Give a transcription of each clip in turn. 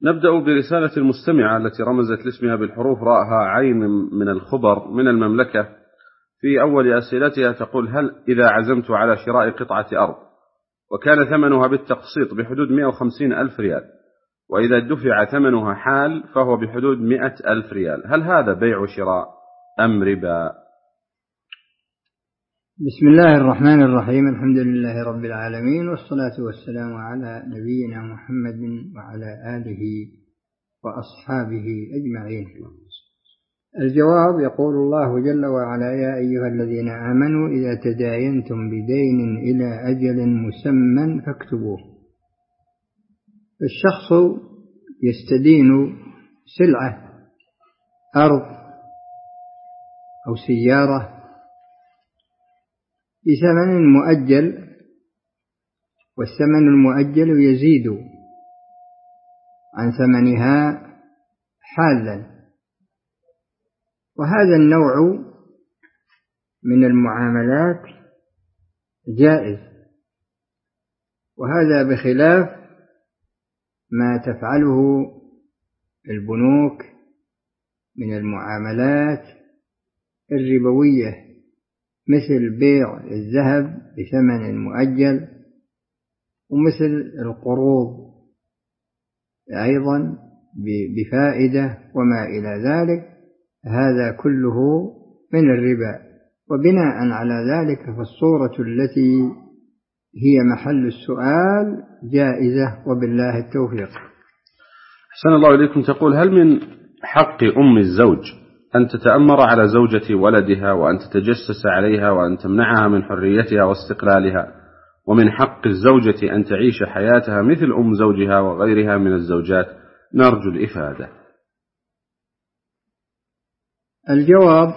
نبدأ برسالة المستمعة التي رمزت لاسمها بالحروف راءها عين من الخبر من المملكة. في أول أسئلتها تقول: هل إذا عزمت على شراء قطعة أرض وكان ثمنها بالتقسيط بحدود 150 ألف ريال، وإذا دفع ثمنها حال فهو بحدود 100 ألف ريال، هل هذا بيع وشراء أم ربا؟ بسم الله الرحمن الرحيم. الحمد لله رب العالمين، والصلاة والسلام على نبينا محمد وعلى آله وأصحابه أجمعين. الجواب: يقول الله جل وعلا: يا أيها الذين آمنوا إذا تداينتم بدين إلى أجل مسمى فاكتبوه. الشخص يستدين سلعة، أرض أو سيارة، بثمن مؤجل، والثمن المؤجل يزيد عن ثمنها حالا، وهذا النوع من المعاملات جائز، وهذا بخلاف ما تفعله البنوك من المعاملات الربوية، مثل بيع الذهب بثمن مؤجل، ومثل القروض أيضا بفائدة وما إلى ذلك. هذا كله من الربا، وبناء على ذلك فالصورة التي هي محل السؤال جائزة، وبالله التوفيق. أحسن الله إليكم. تقول: هل من حق أم الزوج أن تتأمر على زوجة ولدها وأن تتجسس عليها وأن تمنعها من حريتها واستقلالها، ومن حق الزوجة أن تعيش حياتها مثل أم زوجها وغيرها من الزوجات؟ نرجو الإفادة. الجواب: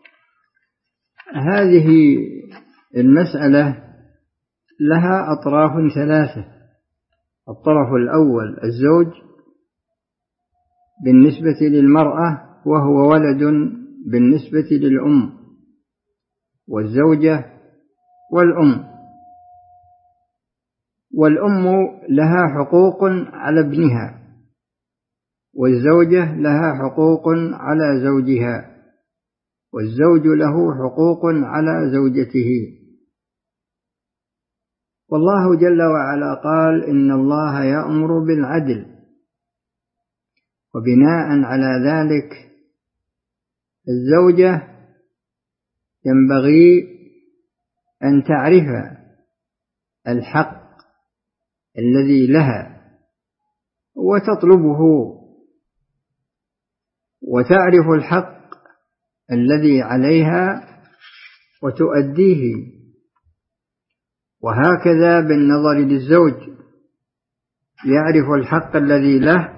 هذه المسألة لها أطراف ثلاثة. الطرف الأول الزوج بالنسبة للمرأة، وهو ولد بالنسبة للأم، والزوجة والأم. والأم لها حقوق على ابنها، والزوجة لها حقوق على زوجها، والزوج له حقوق على زوجته. والله جل وعلا قال: إن الله يأمر بالعدل. وبناء على ذلك الزوجة ينبغي أن تعرف الحق الذي لها وتطلبه، وتعرف الحق الذي عليها وتؤديه. وهكذا بالنظر للزوج، يعرف الحق الذي له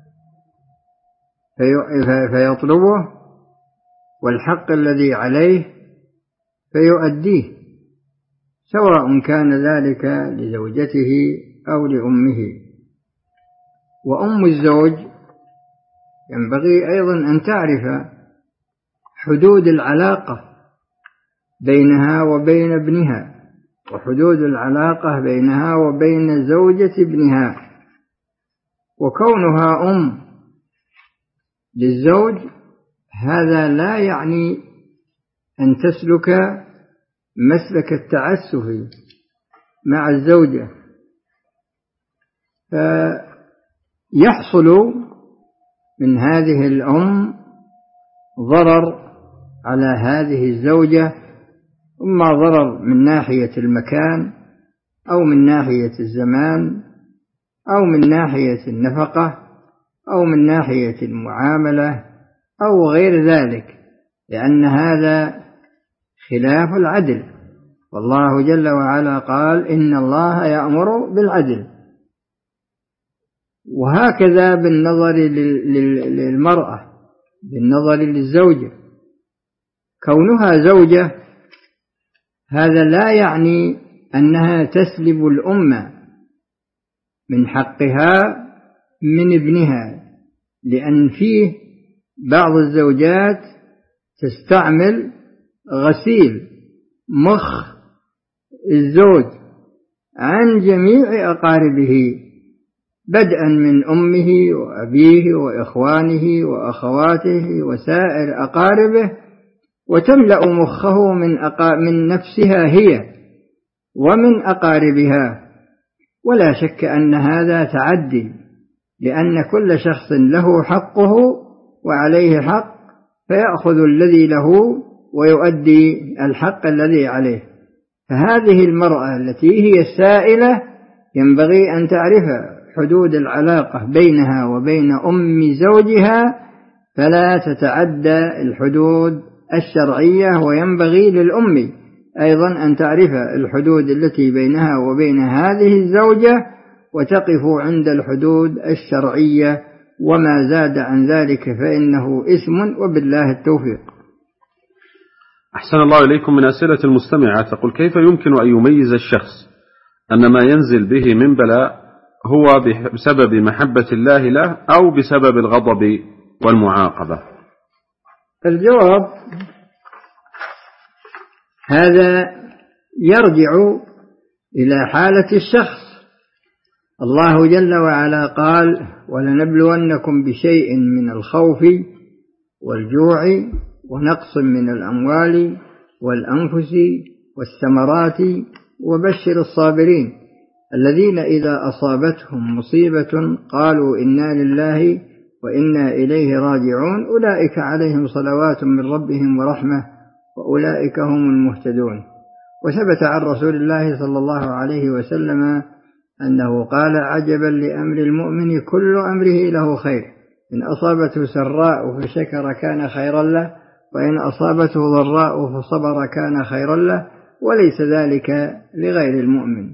فيطلبه، والحق الذي عليه فيؤديه، سواء كان ذلك لزوجته أو لأمه. وأم الزوج ينبغي أيضا أن تعرف حدود العلاقة بينها وبين ابنها، وحدود العلاقة بينها وبين زوجة ابنها. وكونها أم للزوج هذا لا يعني أن تسلك مسلك التعسف مع الزوجة، فيحصل من هذه الأم ضرر على هذه الزوجة، إما ضرر من ناحية المكان، أو من ناحية الزمان، أو من ناحية النفقة، أو من ناحية المعاملة، أو غير ذلك، لأن هذا خلاف العدل. والله جل وعلا قال: إن الله يأمر بالعدل. وهكذا بالنظر للمرأة، بالنظر للزوجة، كونها زوجة هذا لا يعني أنها تسلب الأمة من حقها من ابنها، لأن فيه بعض الزوجات تستعمل غسيل مخ الزوج عن جميع أقاربه، بدءا من أمه وأبيه وإخوانه وأخواته وسائر أقاربه، وتملأ مخه من نفسها هي ومن أقاربها. ولا شك أن هذا تعدي، لأن كل شخص له حقه وعليه حق، فيأخذ الذي له ويؤدي الحق الذي عليه. فهذه المرأة التي هي السائلة ينبغي أن تعرف حدود العلاقة بينها وبين أم زوجها، فلا تتعدى الحدود الشرعية. وينبغي للأم أيضا أن تعرف الحدود التي بينها وبين هذه الزوجة، وتقف عند الحدود الشرعية، وما زاد عن ذلك فإنه إثم، وبالله التوفيق. أحسن الله إليكم. من أسئلة المستمعة تقول: كيف يمكن أن يميز الشخص أن ما ينزل به من بلاء هو بسبب محبة الله له أو بسبب الغضب والمعاقبة؟ الجواب: هذا يرجع إلى حالة الشخص. الله جل وعلا قال: ولنبلونكم بشيء من الخوف والجوع ونقص من الأموال والأنفس والثمرات وبشر الصابرين الذين إذا أصابتهم مصيبة قالوا إنا لله وإنا إليه راجعون أولئك عليهم صلوات من ربهم ورحمة وأولئك هم المهتدون. وثبت عن رسول الله صلى الله عليه وسلم أنه قال: عجبا لأمر المؤمن كل أمره له خير، إن أصابته سراء فشكر كان خيرا له، وإن أصابته ضراء فصبر كان خيرا له، وليس ذلك لغير المؤمن.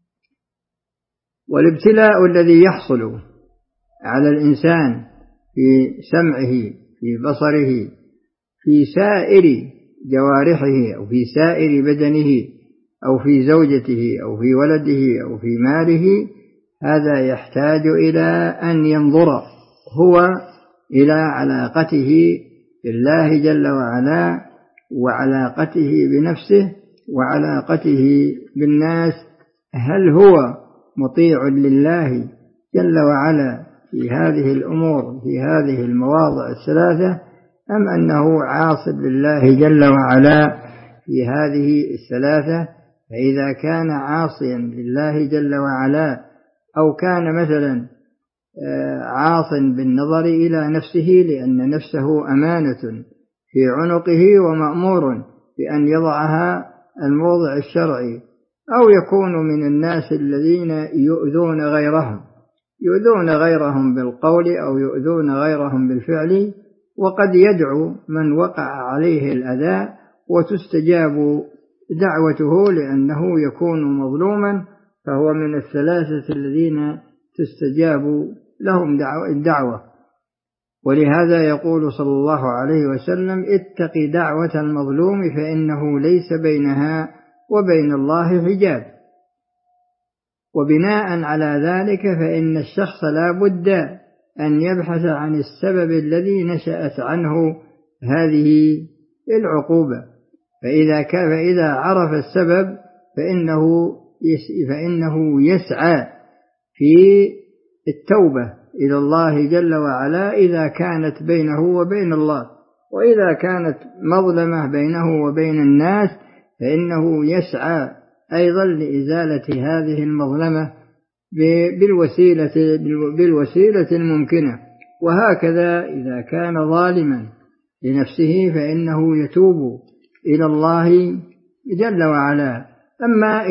والابتلاء الذي يحصل على الإنسان في سمعه، في بصره، في سائر جوارحه، أو في سائر بدنه، أو في زوجته، أو في ولده، أو في ماله، هذا يحتاج إلى أن ينظر هو إلى علاقته بالله جل وعلا، وعلاقته بنفسه، وعلاقته بالناس. هل هو مطيع لله جل وعلا في هذه الأمور، في هذه المواضع الثلاثة، أم أنه عاص لله جل وعلا في هذه الثلاثة؟ فإذا كان عاصيا لله جل وعلا، أو كان مثلا عاص بالنظر إلى نفسه، لأن نفسه أمانة في عنقه ومأمور بأن يضعها الموضع الشرعي، أو يكون من الناس الذين يؤذون غيرهم بالقول، أو يؤذون غيرهم بالفعل، وقد يدعو من وقع عليه الأذى وتستجاب دعوته لأنه يكون مظلوما، فهو من الثلاثة الذين تستجاب لهم الدعوة. ولهذا يقول صلى الله عليه وسلم: اتق دعوة المظلوم فإنه ليس بينها وبين الله حجاب. وبناء على ذلك فإن الشخص لا بد أن يبحث عن السبب الذي نشأت عنه هذه العقوبة، فإذا عرف السبب فإنه يسعى في التوبة إلى الله جل وعلا إذا كانت بينه وبين الله. وإذا كانت مظلمة بينه وبين الناس فإنه يسعى أيضا لإزالة هذه المظلمة بالوسيلة الممكنة. وهكذا إذا كان ظالما لنفسه فإنه يتوب إلى الله جل وعلا. أما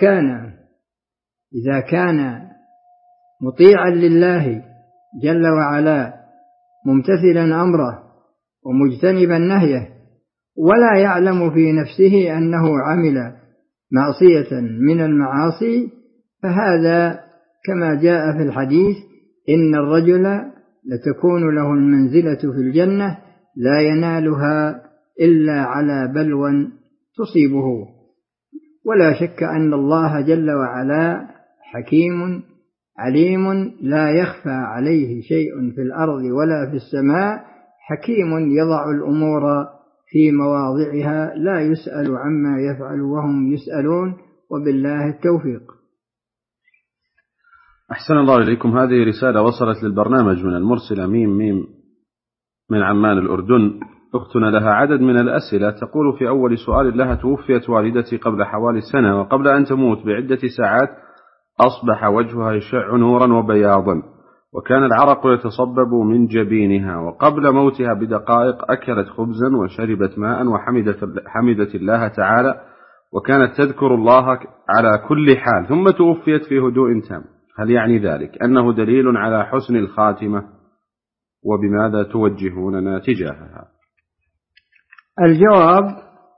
إذا كان مطيعا لله جل وعلا، ممتثلا أمره ومجتنبا نهيه، ولا يعلم في نفسه أنه عمل معصية من المعاصي، فهذا كما جاء في الحديث: إن الرجل لتكون له المنزلة في الجنة لا ينالها إلا على بلوى تصيبه. ولا شك أن الله جل وعلا حكيم عليم، لا يخفى عليه شيء في الأرض ولا في السماء، حكيم يضع الأمور في مواضعها، لا يسأل عما يفعل وهم يسألون، وبالله التوفيق. أحسن الله إليكم. هذه رسالة وصلت للبرنامج من المرسلة ميم من عمان الأردن. أختنا لها عدد من الأسئلة. تقول في أول سؤال لها: توفيت والدتي قبل حوالي سنة، وقبل أن تموت بعدة ساعات أصبح وجهها يشع نورا وبياضا، وكان العرق يتصبب من جبينها، وقبل موتها بدقائق أكلت خبزا وشربت ماء وحمدت الله تعالى، وكانت تذكر الله على كل حال، ثم توفيت في هدوء تام. هل يعني ذلك أنه دليل على حسن الخاتمة؟ وبماذا توجهوننا تجاهها؟ الجواب: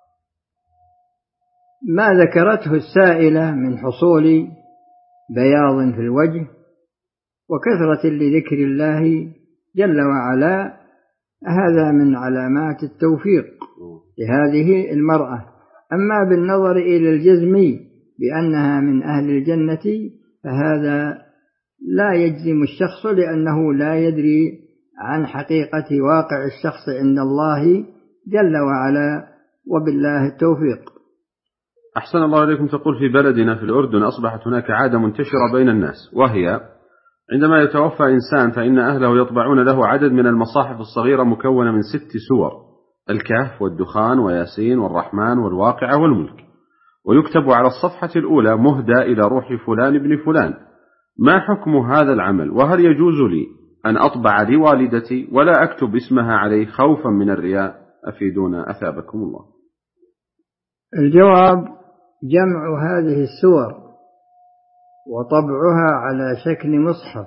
ما ذكرته السائلة من حصول بياض في الوجه وكثرة لذكر الله جل وعلا، هذا من علامات التوفيق لهذه المرأة. أما بالنظر إلى الجزم بأنها من أهل الجنة فهذا لا يجزم الشخص، لأنه لا يدري عن حقيقة واقع الشخص عند الله جل وعلا، وبالله التوفيق. أحسن الله إليكم. تقول في بلدنا في الأردن أصبحت هناك عادة منتشرة بين الناس، وهي عندما يتوفى إنسان فإن أهله يطبعون له عدد من المصاحف الصغيرة مكونة من 6 سور: الكهف والدخان وياسين والرحمن والواقعة والملك، ويكتب على الصفحة الأولى: مهدى إلى روح فلان بن فلان. ما حكم هذا العمل؟ وهل يجوز لي أن أطبع لوالدتي ولا أكتب اسمها عليه خوفا من الرياء؟ أفيدونا أثابكم الله. الجواب: جمع هذه السور وطبعها على شكل مصحف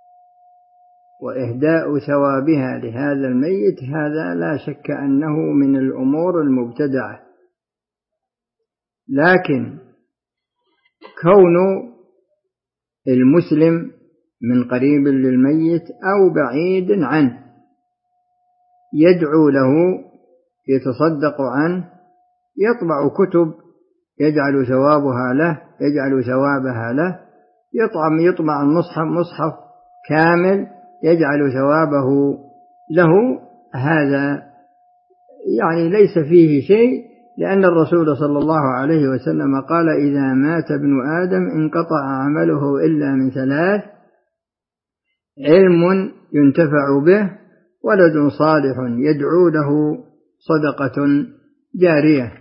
وإهداء ثوابها لهذا الميت، هذا لا شك أنه من الأمور المبتدعة، لكن كون المسلم من قريب للميت أو بعيد عنه يدعو له، يتصدق عنه، يطبع كتب يجعل ثوابها له، يجعل ثوابها له، يطبع مصحف كامل يجعل ثوابه له، هذا يعني ليس فيه شيء، لأن الرسول صلى الله عليه وسلم قال: إذا مات ابن آدم انقطع عمله إلا من 3: علم ينتفع به، ولد صالح يدعو له، صدقة جارية.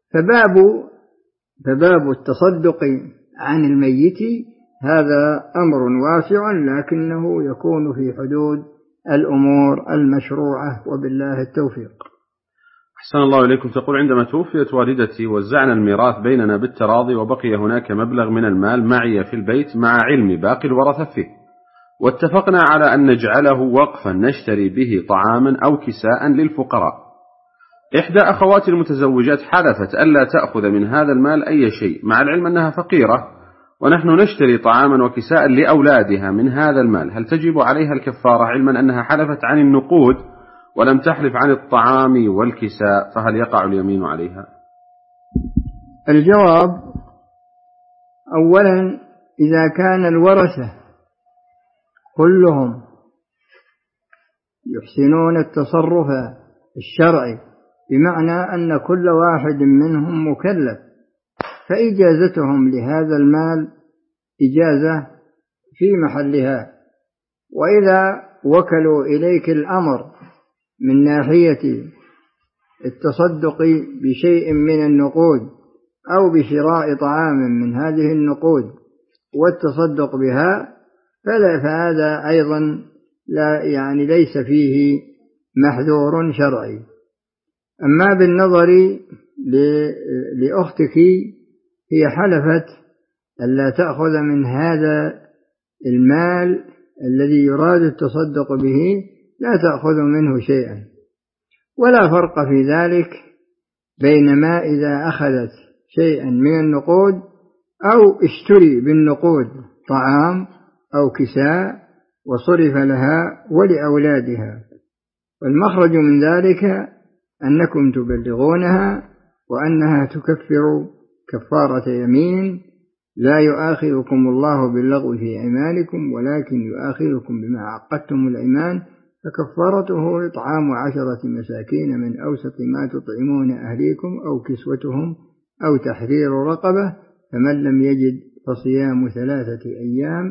فباب التصدق عن الميت هذا أمر واسع، لكنه يكون في حدود الأمور المشروعة، وبالله التوفيق. أحسن الله إليكم. تقول: عندما توفيت والدتي وزعنا الميراث بيننا بالتراضي، وبقي هناك مبلغ من المال معي في البيت مع علم باقي الورثة فيه، واتفقنا على أن نجعله وقفا نشتري به طعاما أو كساء للفقراء. إحدى أخواتي المتزوجات حلفت ألا تأخذ من هذا المال أي شيء، مع العلم أنها فقيرة، ونحن نشتري طعاما وكساء لأولادها من هذا المال. هل تجب عليها الكفارة، علما أنها حلفت عن النقود ولم تحلف عن الطعام والكساء؟ فهل يقع اليمين عليها؟ الجواب: أولا، إذا كان الورثة كلهم يحسنون التصرف الشرعي، بمعنى أن كل واحد منهم مكلف، فإجازتهم لهذا المال إجازة في محلها. وإذا وكلوا إليك الأمر من ناحية التصدق بشيء من النقود أو بشراء طعام من هذه النقود والتصدق بها، فهذا أيضا ليس فيه محذور شرعي. أما بالنظر لأختك، هي حلفت ألا تأخذ من هذا المال الذي يراد التصدق به، لا تأخذ منه شيئا، ولا فرق في ذلك بينما إذا أخذت شيئا من النقود أو اشتري بالنقود طعام أو كساء وصرف لها ولأولادها. والمخرج من ذلك أنكم تبلغونها، وأنها تكفر كفارة يمين: لا يؤاخذكم الله باللغو في أيمانكم ولكن يؤاخذكم بما عقدتم الأيمان، فكفارته إطعام 10 مساكين من أوسط ما تطعمون أهليكم أو كسوتهم أو تحرير رقبة، فمن لم يجد فصيام 3 أيام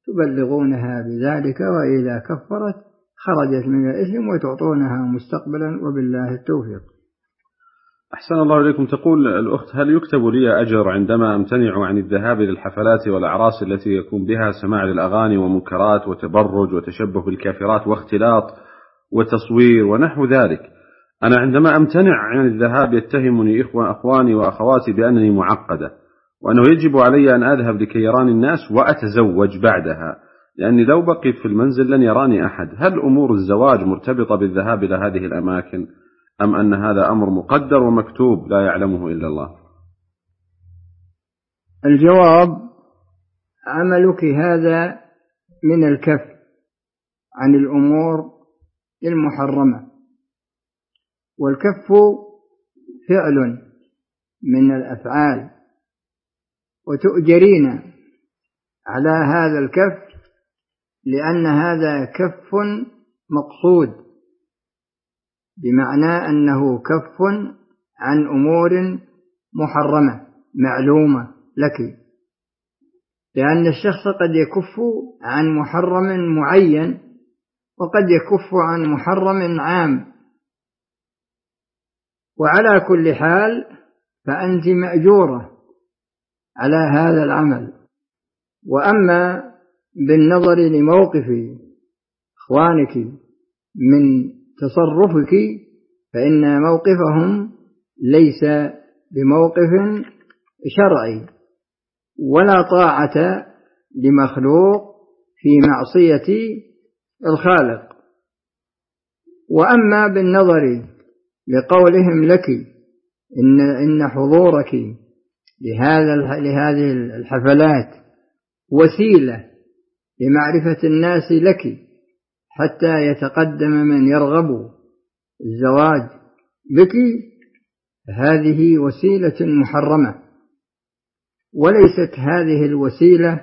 تبلغونها بذلك، وإذا كفرت خرجت من الإثم وتعطونها مستقبلا، وبالله التوفيق. أحسن الله إليكم. تقول الأخت: هل يكتب لي أجر عندما أمتنع عن الذهاب للحفلات والأعراس التي يكون بها سماع للأغاني ومنكرات وتبرج وتشبه بالكافرات واختلاط وتصوير ونحو ذلك؟ أنا عندما أمتنع عن الذهاب يتهمني أخواني وأخواتي بأنني معقدة، وأنه يجب علي أن أذهب لكي يراني الناس وأتزوج بعدها، لأني لو بقيت في المنزل لن يراني أحد. هل أمور الزواج مرتبطة بالذهاب إلى هذه الأماكن، أم أن هذا أمر مقدر ومكتوب لا يعلمه إلا الله؟ الجواب: عملك هذا من الكف عن الأمور المحرمة، والكف فعل من الأفعال، وتؤجرين على هذا الكف لأن هذا كف مقصود، بمعنى أنه كف عن أمور محرمة معلومة لك، لأن الشخص قد يكف عن محرم معين وقد يكف عن محرم عام. وعلى كل حال فأنت مأجورة على هذا العمل. وأما بالنظر لموقف إخوانك من تصرفك فإن موقفهم ليس بموقف شرعي، ولا طاعة لمخلوق في معصية الخالق. وأما بالنظر لقولهم لك إن حضورك لهذه الحفلات وسيلة لمعرفة الناس لك حتى يتقدم من يرغب الزواج بك، هذه وسيلة محرمة، وليست هذه الوسيلة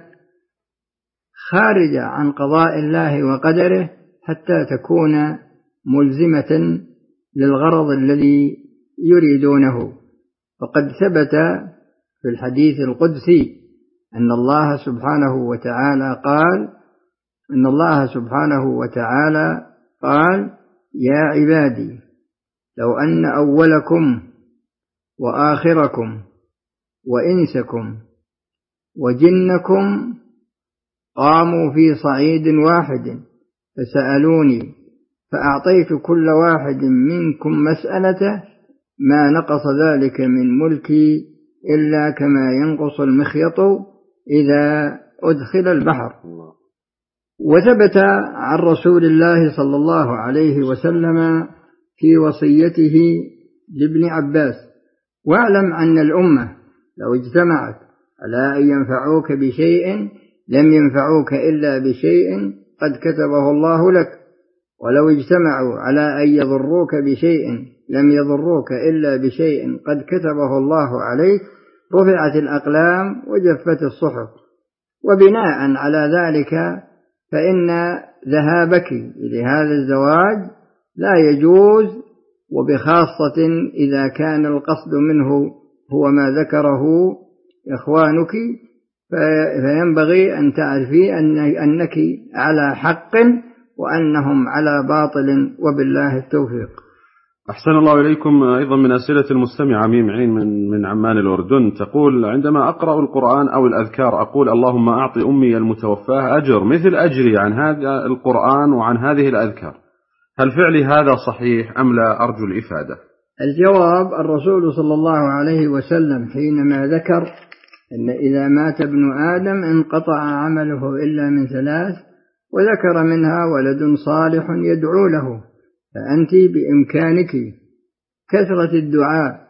خارجة عن قضاء الله وقدره حتى تكون ملزمة للغرض الذي يريدونه. فقد ثبت في الحديث القدسي أن الله سبحانه وتعالى قال: يا عبادي لو أن أولكم وآخركم وإنسكم وجنكم قاموا في صعيد واحد فسألوني فأعطيت كل واحد منكم مسألته ما نقص ذلك من ملكي إلا كما ينقص المخيط إذا أدخل البحر. وثبت عن رسول الله صلى الله عليه وسلم في وصيته لابن عباس: واعلم أن الأمة لو اجتمعت على أن ينفعوك بشيء لم ينفعوك إلا بشيء قد كتبه الله لك، ولو اجتمعوا على أن يضروك بشيء لم يضروك إلا بشيء قد كتبه الله عليك، رفعت الأقلام وجفت الصحف. وبناء على ذلك فإن ذهابك لهذا الزواج لا يجوز، وبخاصة إذا كان القصد منه هو ما ذكره إخوانك، فينبغي أن تعرفي أنك على حق وأنهم على باطل، وبالله التوفيق. أحسن الله إليكم. أيضا من أسئلة المستمعة ميم عين من عمان الأردن، تقول: عندما أقرأ القرآن أو الأذكار أقول اللهم أعطي أمي المتوفاة أجر مثل أجري عن هذا القرآن وعن هذه الأذكار، هل فعلي هذا صحيح أم لا؟ أرجو الإفادة. الجواب: الرسول صلى الله عليه وسلم حينما ذكر أن إذا مات ابن آدم انقطع عمله إلا من ثلاث، وذكر منها ولد صالح يدعو له، فأنت بإمكانك كثرة الدعاء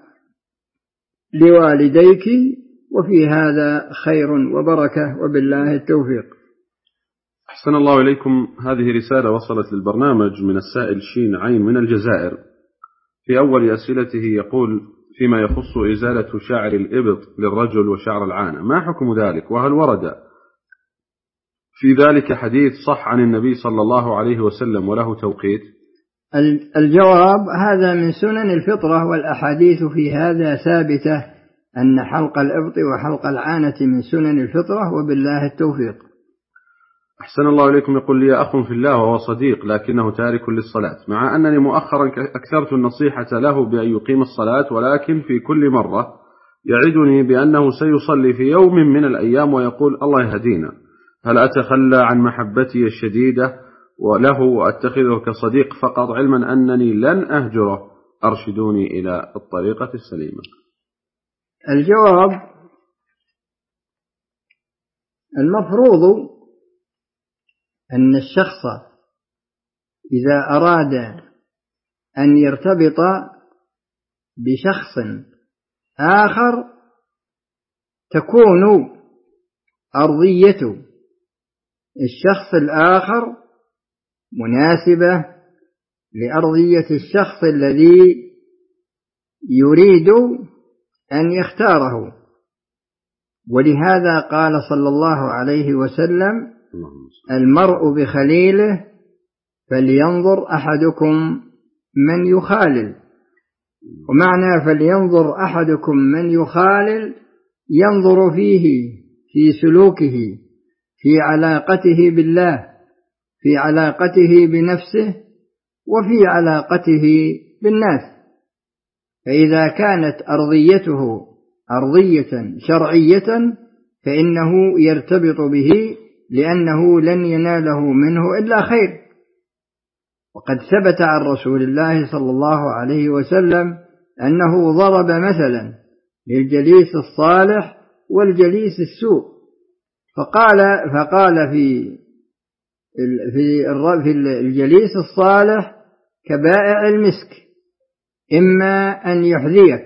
لوالديك، وفي هذا خير وبركة، وبالله التوفيق. أحسن الله إليكم. هذه رسالة وصلت للبرنامج من السائل شين عين من الجزائر. في أول أسئلته يقول: فيما يخص إزالة شعر الإبط للرجل وشعر العانة، ما حكم ذلك؟ وهل ورد في ذلك حديث صح عن النبي صلى الله عليه وسلم وله توقيت؟ الجواب: هذا من سنن الفطرة، والأحاديث في هذا ثابتة أن حلق الإبط وحلق العانة من سنن الفطرة، وبالله التوفيق. أحسن الله إليكم. يقول لي أخ في الله وهو صديق لكنه تارك للصلاة، مع أنني مؤخرا أكثرت النصيحة له بأن يقيم الصلاة، ولكن في كل مرة يعدني بأنه سيصلي في يوم من الأيام ويقول الله يهدينا. هل أتخلى عن محبتي الشديدة وله وأتخذه كصديق فقط، علما أنني لن أهجره؟ أرشدوني إلى الطريقة السليمة. الجواب: المفروض أن الشخص إذا أراد أن يرتبط بشخص آخر تكون أرضية الشخص الآخر مناسبة لأرضية الشخص الذي يريد أن يختاره. ولهذا قال صلى الله عليه وسلم: المرء بخليله فلينظر أحدكم من يخالل. ومعنى فلينظر أحدكم من يخالل ينظر فيه في سلوكه، في علاقته بالله، في علاقته بنفسه، وفي علاقته بالناس. فإذا كانت أرضيته أرضية شرعية فإنه يرتبط به، لأنه لن يناله منه إلا خير. وقد ثبت عن رسول الله صلى الله عليه وسلم أنه ضرب مثلا للجليس الصالح والجليس السوء، فقال في الجليس الصالح كبائع المسك، إما أن يحذيك،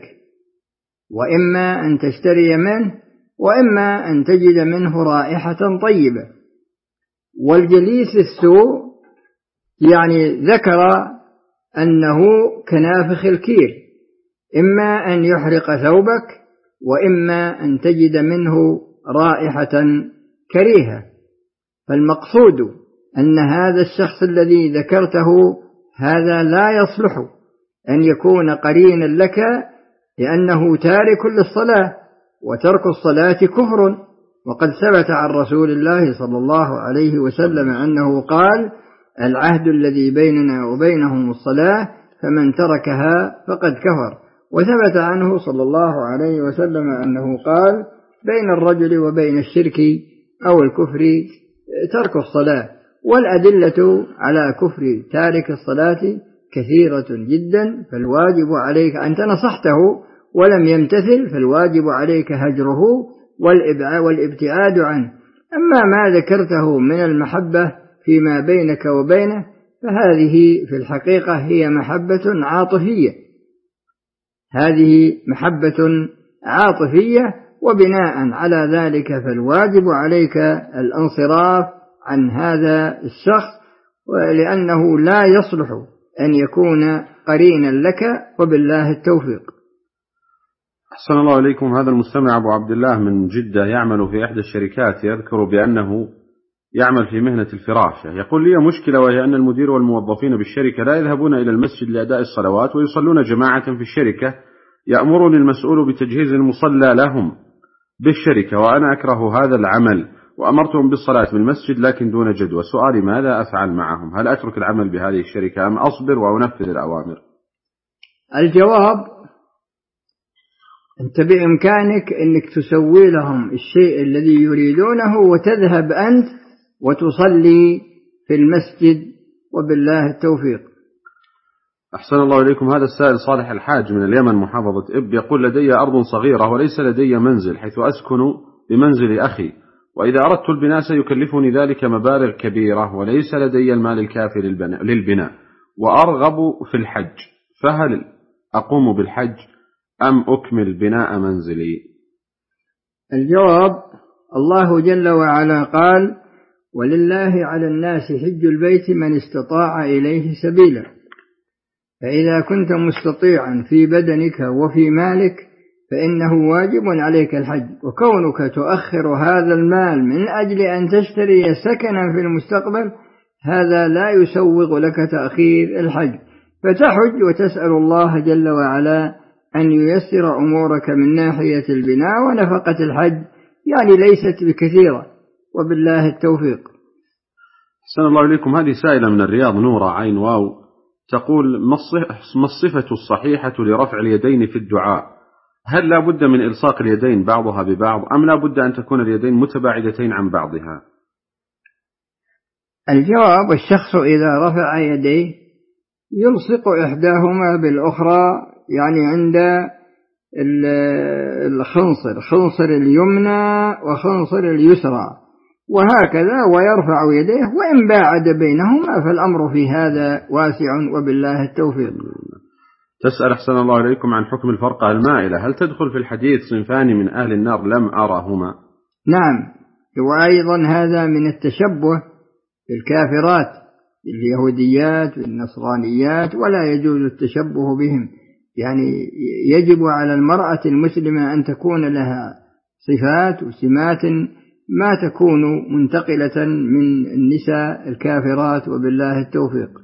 وإما أن تشتري منه، وإما أن تجد منه رائحة طيبة. والجليس السوء يعني ذكر أنه كنافخ الكير، إما أن يحرق ثوبك، وإما أن تجد منه رائحة كريهة. فالمقصود أن هذا الشخص الذي ذكرته هذا لا يصلح أن يكون قرينا لك، لأنه تارك للصلاة، وترك الصلاة كفر. وقد ثبت عن رسول الله صلى الله عليه وسلم أنه قال: العهد الذي بيننا وبينهم الصلاة، فمن تركها فقد كفر. وثبت عنه صلى الله عليه وسلم أنه قال: بين الرجل وبين الشرك أو الكفر ترك الصلاة. والأدلة على كفر تارك الصلاة كثيرة جدا، فالواجب عليك أنت نصحته ولم يمتثل، فالواجب عليك هجره والابتعاد عنه. أما ما ذكرته من المحبة فيما بينك وبينه فهذه في الحقيقة هي محبة عاطفية، هذه محبة عاطفية، وبناء على ذلك فالواجب عليك الانصراف عن هذا الشخص، لأنه لا يصلح أن يكون قرينا لك، وبالله التوفيق. أحسن الله إليكم. هذا المستمع أبو عبد الله من جدة يعمل في إحدى الشركات، يذكر بأنه يعمل في مهنة الفراشة. يقول لي مشكلة، وهي أن المدير والموظفين بالشركة لا يذهبون إلى المسجد لأداء الصلوات، ويصلون جماعة في الشركة. يأمرني المسؤول بتجهيز المصلى لهم بالشركة، وأنا أكره هذا العمل، وأمرتهم بالصلاة بالمسجد لكن دون جدوى. سؤالي: ماذا أفعل معهم؟ هل أترك العمل بهذه الشركة أم أصبر وأنفذ الأوامر؟ الجواب: أنت بإمكانك أنك تسوي لهم الشيء الذي يريدونه، وتذهب أنت وتصلي في المسجد، وبالله التوفيق. أحسن الله إليكم. هذا السائل صالح الحاج من اليمن محافظة إب، يقول: لدي أرض صغيرة وليس لدي منزل، حيث أسكن بمنزل أخي، وإذا أردت البناء سيكلفني ذلك مبالغ كبيرة، وليس لدي المال الكافي للبناء، وأرغب في الحج، فهل أقوم بالحج أم أكمل بناء منزلي؟ الجواب: الله جل وعلا قال: ولله على الناس حج البيت من استطاع إليه سبيلا. فإذا كنت مستطيعا في بدنك وفي مالك فإنه واجب عليك الحج. وكونك تؤخر هذا المال من أجل أن تشتري سكنا في المستقبل هذا لا يسوغ لك تأخير الحج، فتحج وتسأل الله جل وعلا أن ييسر أمورك من ناحية البناء، ونفقة الحج يعني ليست بكثيرة، وبالله التوفيق. أحسن الله إليكم. هذه سائلة من الرياض، نورة عين واو، تقول: ما الصفة الصحيحة لرفع اليدين في الدعاء؟ هل لا بد من إلصاق اليدين بعضها ببعض، أم لا بد أن تكون اليدين متباعدتين عن بعضها؟ الجواب: الشخص إذا رفع يديه يلصق إحداهما بالأخرى، يعني عند خنصر اليمنى وخنصر اليسرى، وهكذا، ويرفع يديه، وإن باعد بينهما فالأمر في هذا واسع، وبالله التوفيق. تسأل أحسن الله إليكم عن حكم الفرقة المائلة، هل تدخل في الحديث صنفان من أهل النار لم أرهما؟ نعم، وأيضا هذا من التشبه بالكافرات، اليهوديات والنصرانيات، ولا يجوز التشبه بهم، يعني يجب على المرأة المسلمة أن تكون لها صفات وسمات ما تكون منتقلة من النساء الكافرات، وبالله التوفيق.